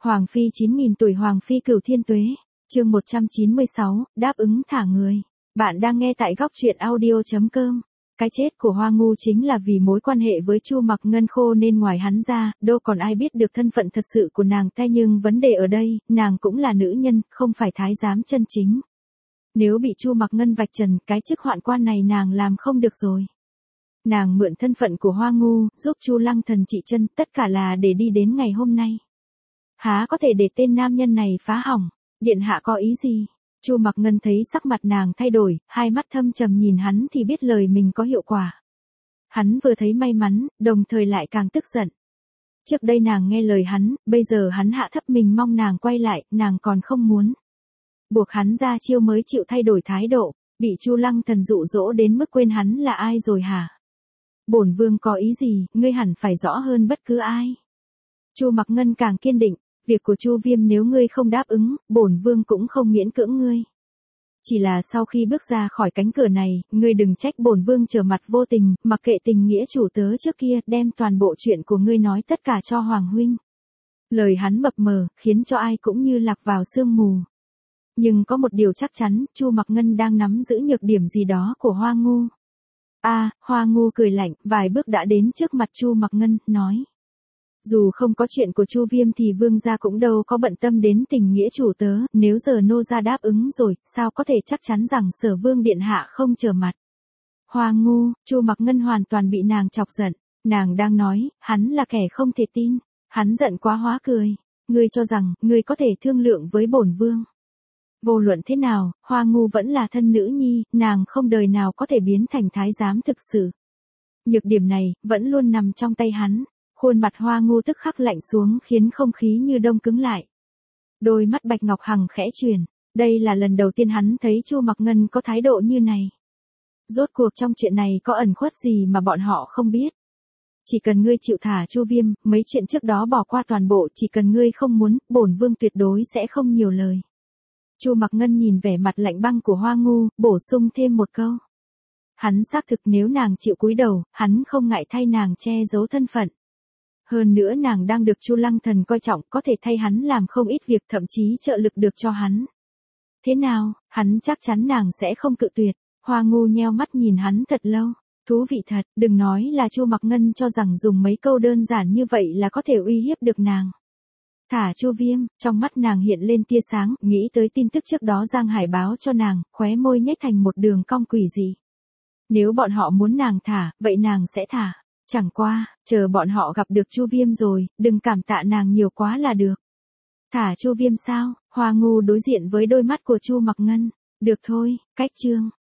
Hoàng phi 9.000 tuổi Hoàng phi cửu thiên tuế. Chương 196, đáp ứng thả người. Bạn đang nghe tại góc truyện audio.com. Cái chết của Hoa Ngu chính là vì mối quan hệ với Chu Mặc Ngân khô nên ngoài hắn ra, đâu còn ai biết được thân phận thật sự của nàng ta, nhưng vấn đề ở đây, nàng cũng là nữ nhân, không phải thái giám chân chính. Nếu bị Chu Mặc Ngân vạch trần, cái chức hoạn quan này nàng làm không được rồi. Nàng mượn thân phận của Hoa Ngu, giúp Chu Lăng Thần trị chân, tất cả là để đi đến ngày hôm nay. Há có thể để tên nam nhân này phá hỏng, điện hạ có ý gì? Chu Mặc Ngân thấy sắc mặt nàng thay đổi, hai mắt thâm trầm nhìn hắn thì biết lời mình có hiệu quả. Hắn vừa thấy may mắn, đồng thời lại càng tức giận. Trước đây nàng nghe lời hắn, bây giờ hắn hạ thấp mình mong nàng quay lại, nàng còn không muốn. Buộc hắn ra chiêu mới chịu thay đổi thái độ, bị Chu Lăng Thần dụ dỗ đến mức quên hắn là ai rồi hả? Bổn vương có ý gì, ngươi hẳn phải rõ hơn bất cứ ai. Chu Mặc Ngân càng kiên định, việc của Chu Viêm nếu ngươi không đáp ứng, bổn vương cũng không miễn cưỡng ngươi. Chỉ là sau khi bước ra khỏi cánh cửa này, ngươi đừng trách bổn vương trở mặt vô tình, mặc kệ tình nghĩa chủ tớ trước kia, đem toàn bộ chuyện của ngươi nói tất cả cho Hoàng huynh. Lời hắn mập mờ, khiến cho ai cũng như lạc vào sương mù. Nhưng có một điều chắc chắn, Chu Mặc Ngân đang nắm giữ nhược điểm gì đó của Hoa Ngu. Hoa Ngu cười lạnh, vài bước đã đến trước mặt Chu Mặc Ngân, nói. Dù không có chuyện của Chu Viêm thì vương gia cũng đâu có bận tâm đến tình nghĩa chủ tớ, nếu giờ nô gia đáp ứng rồi, sao có thể chắc chắn rằng Sở Vương điện hạ không trở mặt. Hoa Ngu, Chu Mặc Ngân hoàn toàn bị nàng chọc giận, nàng đang nói, hắn là kẻ không thể tin, hắn giận quá hóa cười, ngươi cho rằng, ngươi có thể thương lượng với bổn vương. Vô luận thế nào, Hoa Ngu vẫn là thân nữ nhi, nàng không đời nào có thể biến thành thái giám thực sự. Nhược điểm này, vẫn luôn nằm trong tay hắn. Khuôn mặt Hoa Ngu tức khắc lạnh xuống khiến không khí như đông cứng lại. Đôi mắt Bạch Ngọc Hằng khẽ chuyển, đây là lần đầu tiên hắn thấy Chu Mặc Ngân có thái độ như này. Rốt cuộc trong chuyện này có ẩn khuất gì mà bọn họ không biết. Chỉ cần ngươi chịu thả Chu Viêm, mấy chuyện trước đó bỏ qua toàn bộ, chỉ cần ngươi không muốn, bổn vương tuyệt đối sẽ không nhiều lời. Chu Mặc Ngân nhìn vẻ mặt lạnh băng của Hoa Ngu, bổ sung thêm một câu. Hắn xác thực nếu nàng chịu cúi đầu, hắn không ngại thay nàng che giấu thân phận. Hơn nữa nàng đang được Chu Lăng Thần coi trọng, có thể thay hắn làm không ít việc, thậm chí trợ lực được cho hắn. Thế nào, hắn chắc chắn nàng sẽ không cự tuyệt. Hoa Ngu nheo mắt nhìn hắn thật lâu. Thú vị thật, đừng nói là Chu Mặc Ngân cho rằng dùng mấy câu đơn giản như vậy là có thể uy hiếp được nàng. Thả Chu Viêm, trong mắt nàng hiện lên tia sáng, nghĩ tới tin tức trước đó Giang Hải báo cho nàng, khóe môi nhếch thành một đường cong quỷ dị. Nếu bọn họ muốn nàng thả, vậy nàng sẽ thả. Chẳng qua, chờ bọn họ gặp được Chu Viêm rồi, đừng cảm tạ nàng nhiều quá là được. Thả Chu Viêm sao? Hoa Ngu đối diện với đôi mắt của Chu Mặc Ngân. Được thôi, cách chương.